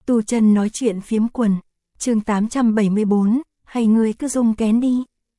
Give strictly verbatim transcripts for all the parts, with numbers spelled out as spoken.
Tu chân nói chuyện phiếm quần, chương tám trăm bảy mươi bốn, hay ngươi cứ dùng kén đi.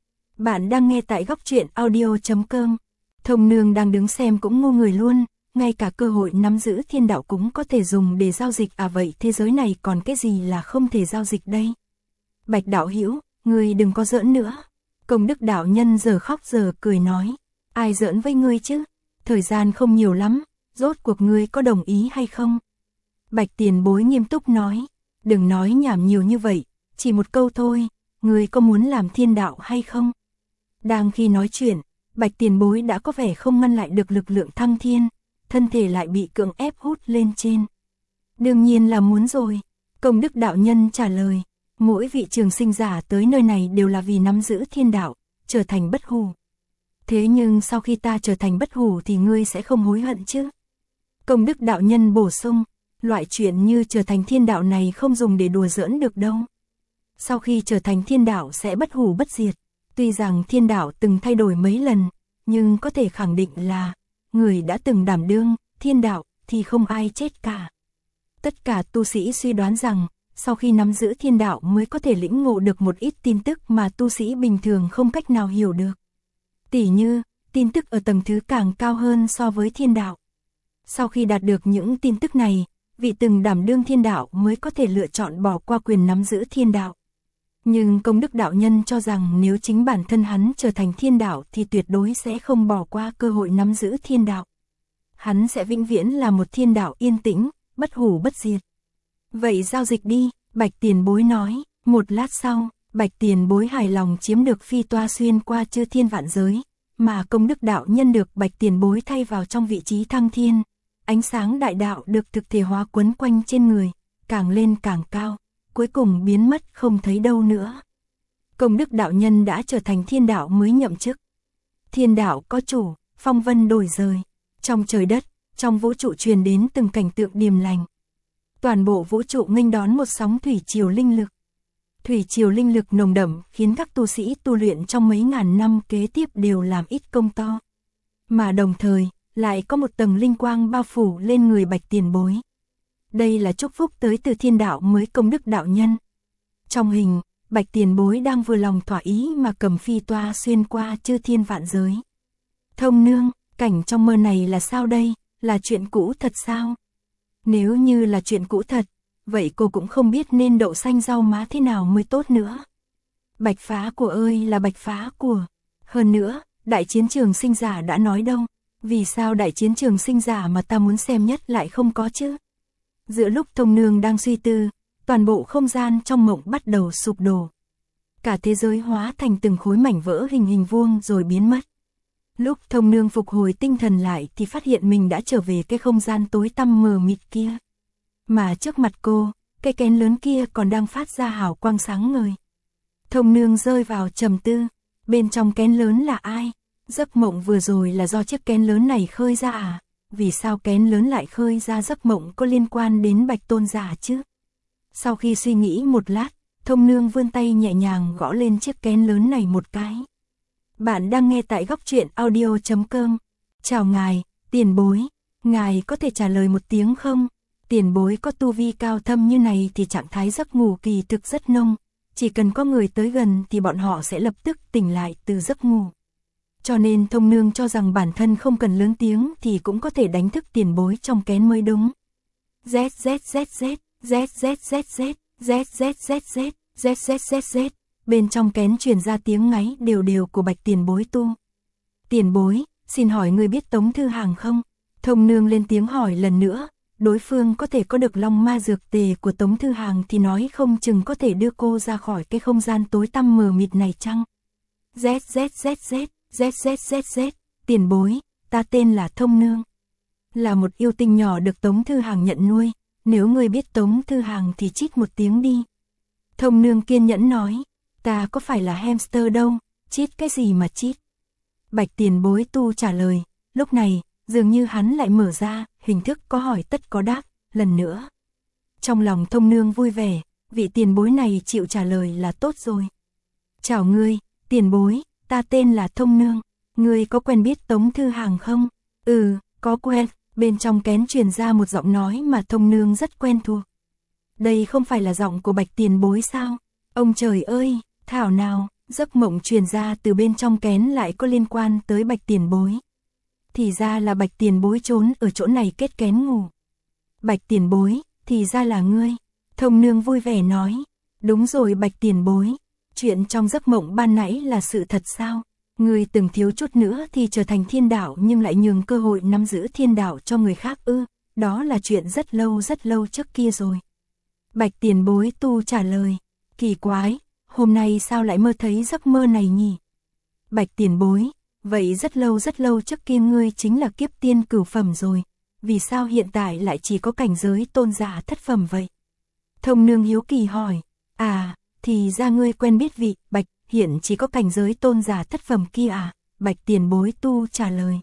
Bạn đang nghe tại góc truyện audio chấm com. Thông Nương đang đứng xem cũng ngu người luôn, ngay cả cơ hội nắm giữ thiên đạo cũng có thể dùng để giao dịch à, vậy thế giới này còn cái gì là không thể giao dịch đây? Bạch đạo hữu, ngươi đừng có giỡn nữa. Công đức đạo nhân giờ khóc giờ cười nói, ai giỡn với ngươi chứ? Thời gian không nhiều lắm, rốt cuộc ngươi có đồng ý hay không? Bạch tiền bối nghiêm túc nói, đừng nói nhảm nhiều như vậy, chỉ một câu thôi, ngươi có muốn làm thiên đạo hay không? Đang khi nói chuyện, Bạch tiền bối đã có vẻ không ngăn lại được lực lượng thăng thiên, thân thể lại bị cưỡng ép hút lên trên. Đương nhiên là muốn rồi, Công đức đạo nhân trả lời, mỗi vị trường sinh giả tới nơi này đều là vì nắm giữ thiên đạo, trở thành bất hủ. Thế nhưng sau khi ta trở thành bất hủ thì ngươi sẽ không hối hận chứ? Công đức đạo nhân bổ sung, loại chuyện như trở thành thiên đạo này không dùng để đùa giỡn được đâu. Sau khi trở thành thiên đạo sẽ bất hủ bất diệt, tuy rằng thiên đạo từng thay đổi mấy lần, nhưng có thể khẳng định là, người đã từng đảm đương thiên đạo thì không ai chết cả. Tất cả tu sĩ suy đoán rằng, sau khi nắm giữ thiên đạo mới có thể lĩnh ngộ được một ít tin tức mà tu sĩ bình thường không cách nào hiểu được. Tỉ như, tin tức ở tầng thứ càng cao hơn so với thiên đạo. Sau khi đạt được những tin tức này, vị từng đảm đương thiên đạo mới có thể lựa chọn bỏ qua quyền nắm giữ thiên đạo. Nhưng Công đức đạo nhân cho rằng nếu chính bản thân hắn trở thành thiên đạo thì tuyệt đối sẽ không bỏ qua cơ hội nắm giữ thiên đạo. Hắn sẽ vĩnh viễn là một thiên đạo yên tĩnh, bất hủ bất diệt. Vậy giao dịch đi, Bạch tiền bối nói. Một lát sau, Bạch tiền bối hài lòng chiếm được phi toa xuyên qua chư thiên vạn giới, mà Công đức đạo nhân được Bạch tiền bối thay vào trong vị trí thăng thiên. Ánh sáng đại đạo được thực thể hóa quấn quanh trên người, càng lên càng cao, cuối cùng biến mất không thấy đâu nữa. Công đức đạo nhân đã trở thành thiên đạo mới nhậm chức. Thiên đạo có chủ, phong vân đổi rời, trong trời đất, trong vũ trụ truyền đến từng cảnh tượng điềm lành. Toàn bộ vũ trụ nghênh đón một sóng thủy triều linh lực. Thủy triều linh lực nồng đậm khiến các tu sĩ tu luyện trong mấy ngàn năm kế tiếp đều làm ít công to. Mà đồng thời, lại có một tầng linh quang bao phủ lên người Bạch tiền bối. Đây là chúc phúc tới từ thiên đạo mới Công đức đạo nhân. Trong hình, Bạch tiền bối đang vừa lòng thỏa ý mà cầm phi toa xuyên qua chư thiên vạn giới. Thông Nương, cảnh trong mơ này là sao đây, là chuyện cũ thật sao? Nếu như là chuyện cũ thật, vậy cô cũng không biết nên đậu xanh rau má thế nào mới tốt nữa. Bạch phá của ơi là bạch phá của. Hơn nữa, đại chiến trường sinh giả đã nói đâu, vì sao đại chiến trường sinh giả mà ta muốn xem nhất lại không có chứ? Giữa lúc Thông Nương đang suy tư, toàn bộ không gian trong mộng bắt đầu sụp đổ. Cả thế giới hóa thành từng khối mảnh vỡ hình hình vuông rồi biến mất. Lúc Thông Nương phục hồi tinh thần lại thì phát hiện mình đã trở về cái không gian tối tăm mờ mịt kia. Mà trước mặt cô, cái kén lớn kia còn đang phát ra hào quang sáng ngời. Thông Nương rơi vào trầm tư, bên trong kén lớn là ai? Giấc mộng vừa rồi là do chiếc kén lớn này khơi ra à? Vì sao kén lớn lại khơi ra giấc mộng có liên quan đến Bạch tôn giả chứ? Sau khi suy nghĩ một lát, Thông Nương vươn tay nhẹ nhàng gõ lên chiếc kén lớn này một cái. Bạn đang nghe tại góc truyện audio chấm com. Chào ngài, tiền bối, ngài có thể trả lời một tiếng không? Tiền bối có tu vi cao thâm như này thì trạng thái giấc ngủ kỳ thực rất nông, chỉ cần có người tới gần thì bọn họ sẽ lập tức tỉnh lại từ giấc ngủ. Cho nên Thông Nương cho rằng bản thân không cần lớn tiếng thì cũng có thể đánh thức tiền bối trong kén mới đúng. Z Z Z Z, Z Z Z Z, Z Z Z Z, Z Z Z Z, bên trong kén truyền ra tiếng ngáy đều đều của Bạch tiền bối tu. Tiền bối, xin hỏi người biết Tống Thư Hàng không? Thông Nương lên tiếng hỏi lần nữa, đối phương có thể có được long ma dược tề của Tống Thư Hàng thì nói không chừng có thể đưa cô ra khỏi cái không gian tối tăm mờ mịt này chăng? Z Z Z Z, Z Z Z Z, tiền bối, ta tên là Thông Nương. Là một yêu tinh nhỏ được Tống Thư Hàng nhận nuôi, nếu người biết Tống Thư Hàng thì chít một tiếng đi. Thông Nương kiên nhẫn nói, ta có phải là hamster đâu, chít cái gì mà chít. Bạch tiền bối tu trả lời, lúc này, dường như hắn lại mở ra, hình thức có hỏi tất có đáp, lần nữa. Trong lòng Thông Nương vui vẻ, vị tiền bối này chịu trả lời là tốt rồi. Chào ngươi, tiền bối, ta tên là Thông Nương, ngươi có quen biết Tống Thư Hàng không? Ừ, có quen, bên trong kén truyền ra một giọng nói mà Thông Nương rất quen thuộc. Đây không phải là giọng của Bạch tiền bối sao? Ông trời ơi, thảo nào, giấc mộng truyền ra từ bên trong kén lại có liên quan tới Bạch tiền bối. Thì ra là Bạch tiền bối trốn ở chỗ này kết kén ngủ. Bạch tiền bối, thì ra là ngươi. Thông nương vui vẻ nói, đúng rồi Bạch tiền bối, chuyện trong giấc mộng ban nãy là sự thật sao? Ngươi từng thiếu chút nữa thì trở thành thiên đạo nhưng lại nhường cơ hội nắm giữ thiên đạo cho người khác ư? Đó là chuyện rất lâu rất lâu trước kia rồi. Bạch tiền bối tu trả lời, kỳ quái, hôm nay sao lại mơ thấy giấc mơ này nhỉ? Bạch tiền bối, vậy rất lâu rất lâu trước kia ngươi chính là kiếp tiên cửu phẩm rồi, vì sao hiện tại lại chỉ có cảnh giới tôn giả thất phẩm vậy? Thông nương hiếu kỳ hỏi, à, thì ra ngươi quen biết vị Bạch hiện chỉ có cảnh giới tôn giả thất phẩm kia à? Bạch tiền bối tu trả lời,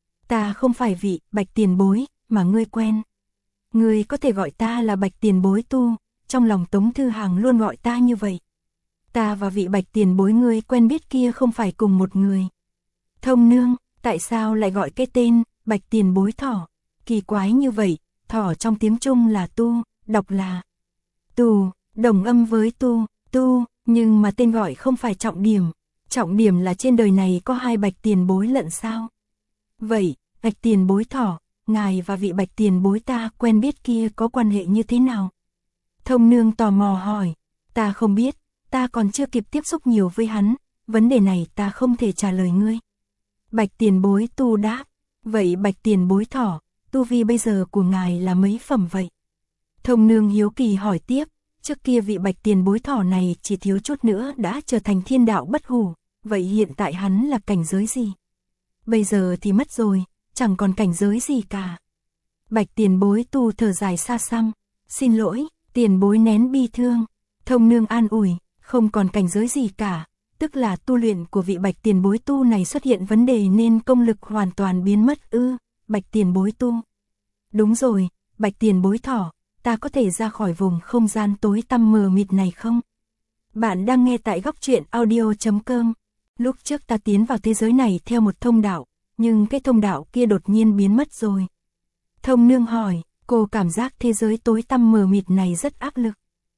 ta không phải vị Bạch tiền bối mà ngươi quen. Ngươi có thể gọi ta là Bạch tiền bối tu, trong lòng Tống Thư Hàng luôn gọi ta như vậy. Ta và vị Bạch tiền bối ngươi quen biết kia không phải cùng một người. Thông nương, tại sao lại gọi cái tên Bạch tiền bối thỏ? Kỳ quái như vậy, thỏ trong tiếng Trung là tu, đọc là tù, đồng âm với tu, tu, nhưng mà tên gọi không phải trọng điểm. Trọng điểm là trên đời này có hai Bạch tiền bối lận sao? Vậy, Bạch tiền bối thỏ, ngài và vị Bạch tiền bối ta quen biết kia có quan hệ như thế nào? Thông nương tò mò hỏi, ta không biết, ta còn chưa kịp tiếp xúc nhiều với hắn, vấn đề này ta không thể trả lời ngươi. Bạch tiền bối tu đáp, vậy Bạch tiền bối thỏ, tu vi bây giờ của ngài là mấy phẩm vậy? Thông nương hiếu kỳ hỏi tiếp, trước kia vị Bạch tiền bối thỏ này chỉ thiếu chút nữa đã trở thành thiên đạo bất hủ, vậy hiện tại hắn là cảnh giới gì? Bây giờ thì mất rồi, chẳng còn cảnh giới gì cả. Bạch tiền bối tu thở dài xa xăm, xin lỗi, tiền bối nén bi thương. Thông nương an ủi, không còn cảnh giới gì cả, tức là tu luyện của vị Bạch tiền bối tu này xuất hiện vấn đề nên công lực hoàn toàn biến mất ư? Bạch tiền bối tu. Đúng rồi, Bạch tiền bối thỏ, ta có thể ra khỏi vùng không gian tối tăm mờ mịt này không? Bạn đang nghe tại góc truyện audio chấm com. Lúc trước ta tiến vào thế giới này theo một thông đạo, nhưng cái thông đạo kia đột nhiên biến mất rồi. Thông nương hỏi, cô cảm giác thế giới tối tăm mờ mịt này rất áp lực.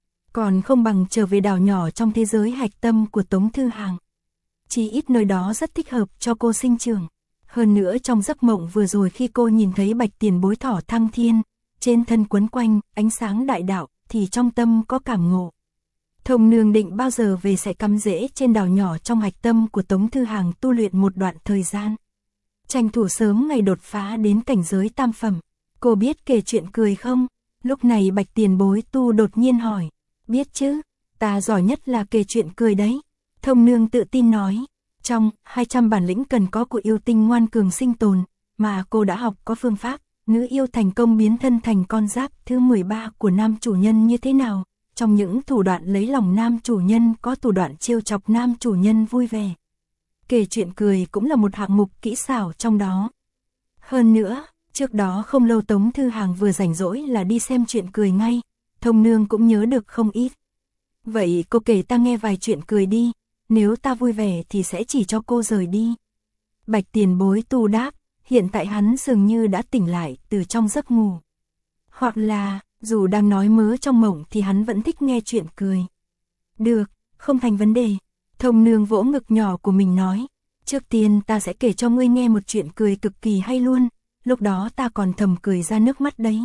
Còn không bằng trở về đảo nhỏ trong thế giới hạch tâm của Tống Thư Hàng. Chỉ ít nơi đó rất thích hợp cho cô sinh trưởng. Hơn nữa trong giấc mộng vừa rồi khi cô nhìn thấy Bạch tiền bối thỏ thăng thiên, trên thân quấn quanh ánh sáng đại đạo, thì trong tâm có cảm ngộ. Thông nương định bao giờ về sẽ cắm rễ trên đảo nhỏ trong hạch tâm của Tống Thư Hàng tu luyện một đoạn thời gian. Tranh thủ sớm ngày đột phá đến cảnh giới tam phẩm. Cô biết kể chuyện cười không? Lúc này Bạch tiền bối tu đột nhiên hỏi. Biết chứ, ta giỏi nhất là kể chuyện cười đấy. Thông nương tự tin nói. Trong hai trăm bản lĩnh cần có của yêu tinh ngoan cường sinh tồn, mà cô đã học có phương pháp, nữ yêu thành công biến thân thành con giáp thứ mười ba của nam chủ nhân như thế nào. Trong những thủ đoạn lấy lòng nam chủ nhân có thủ đoạn trêu chọc nam chủ nhân vui vẻ. Kể chuyện cười cũng là một hạng mục kỹ xảo trong đó. Hơn nữa, trước đó không lâu Tống Thư Hàng vừa rảnh rỗi là đi xem chuyện cười ngay, thông nương cũng nhớ được không ít. Vậy cô kể ta nghe vài chuyện cười đi, nếu ta vui vẻ thì sẽ chỉ cho cô rời đi. Bạch tiền bối tu đáp, hiện tại hắn dường như đã tỉnh lại từ trong giấc ngủ. Hoặc là, dù đang nói mớ trong mộng thì hắn vẫn thích nghe chuyện cười. Được, không thành vấn đề. Thông nương vỗ ngực nhỏ của mình nói, trước tiên ta sẽ kể cho ngươi nghe một chuyện cười cực kỳ hay luôn, lúc đó ta còn thầm cười ra nước mắt đấy.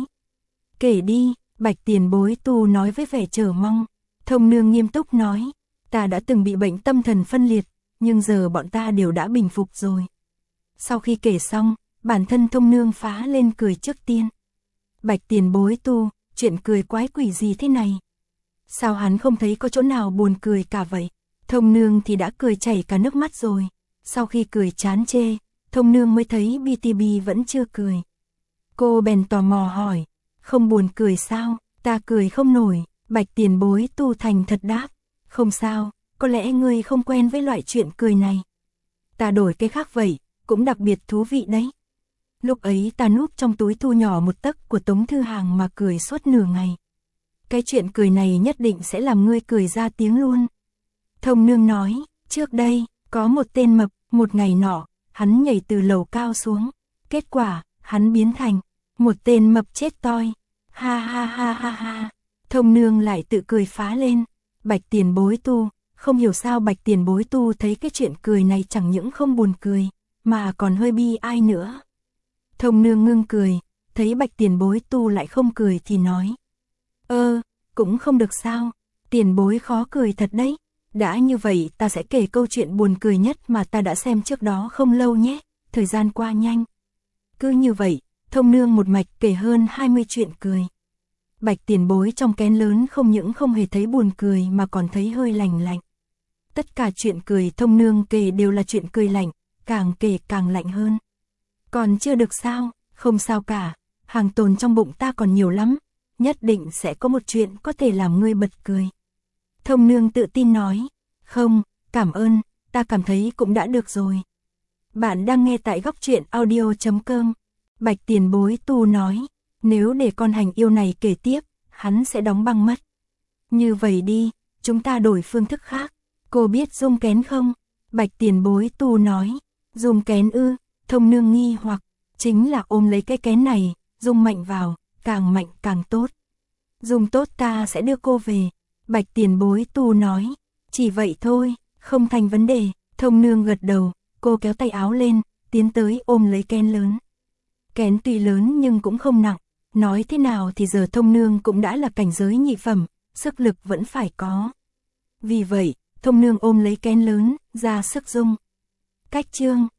Kể đi, Bạch tiền bối tu nói với vẻ chờ mong. Thông nương nghiêm túc nói, ta đã từng bị bệnh tâm thần phân liệt, nhưng giờ bọn ta đều đã bình phục rồi. Sau khi kể xong, bản thân thông nương phá lên cười trước tiên. Bạch tiền bối tu, chuyện cười quái quỷ gì thế này? Sao hắn không thấy có chỗ nào buồn cười cả vậy? Thông nương thì đã cười chảy cả nước mắt rồi. Sau khi cười chán chê, thông nương mới thấy bê tê bê vẫn chưa cười. Cô bèn tò mò hỏi, không buồn cười sao? Ta cười không nổi. Bạch tiền bối tu thành thật đáp, không sao, có lẽ ngươi không quen với loại chuyện cười này. Ta đổi cái khác vậy, cũng đặc biệt thú vị đấy. Lúc ấy ta núp trong túi thu nhỏ một tấc của Tống Thư Hàng mà cười suốt nửa ngày. Cái chuyện cười này nhất định sẽ làm ngươi cười ra tiếng luôn. Thông nương nói, trước đây, có một tên mập, một ngày nọ, hắn nhảy từ lầu cao xuống. Kết quả, hắn biến thành một tên mập chết toi. Ha ha ha ha ha. Thông nương lại tự cười phá lên. Bạch tiền bối tu, không hiểu sao bạch tiền bối tu thấy cái chuyện cười này chẳng những không buồn cười, mà còn hơi bi ai nữa. Thông nương ngưng cười, thấy bạch tiền bối tu lại không cười thì nói. Ơ, cũng không được sao, tiền bối khó cười thật đấy. Đã như vậy ta sẽ kể câu chuyện buồn cười nhất mà ta đã xem trước đó không lâu nhé, thời gian qua nhanh. Cứ như vậy, thông nương một mạch kể hơn hai mươi chuyện cười. Bạch tiền bối trong kén lớn không những không hề thấy buồn cười mà còn thấy hơi lành lạnh. Tất cả chuyện cười thông nương kể đều là chuyện cười lạnh, càng kể càng lạnh hơn. Còn chưa được sao, không sao cả, hàng tồn trong bụng ta còn nhiều lắm, nhất định sẽ có một chuyện có thể làm ngươi bật cười. Thông nương tự tin nói, không, cảm ơn, ta cảm thấy cũng đã được rồi. Bạn đang nghe tại góc truyện audio chấm com. Bạch tiền bối tu nói, nếu để con hành yêu này kể tiếp, hắn sẽ đóng băng mất. Như vậy đi, chúng ta đổi phương thức khác. Cô biết dung kén không? Bạch tiền bối tu nói, dung kén ư, thông nương nghi hoặc, chính là ôm lấy cái kén này, dung mạnh vào, càng mạnh càng tốt. Dung tốt ta sẽ đưa cô về. Bạch tiền bối tu nói, chỉ vậy thôi, không thành vấn đề. Thông nương gật đầu, cô kéo tay áo lên, tiến tới ôm lấy kén lớn. Kén tuy lớn nhưng cũng không nặng, nói thế nào thì giờ thông nương cũng đã là cảnh giới nhị phẩm, sức lực vẫn phải có. Vì vậy, thông nương ôm lấy kén lớn, ra sức dung. Cách chương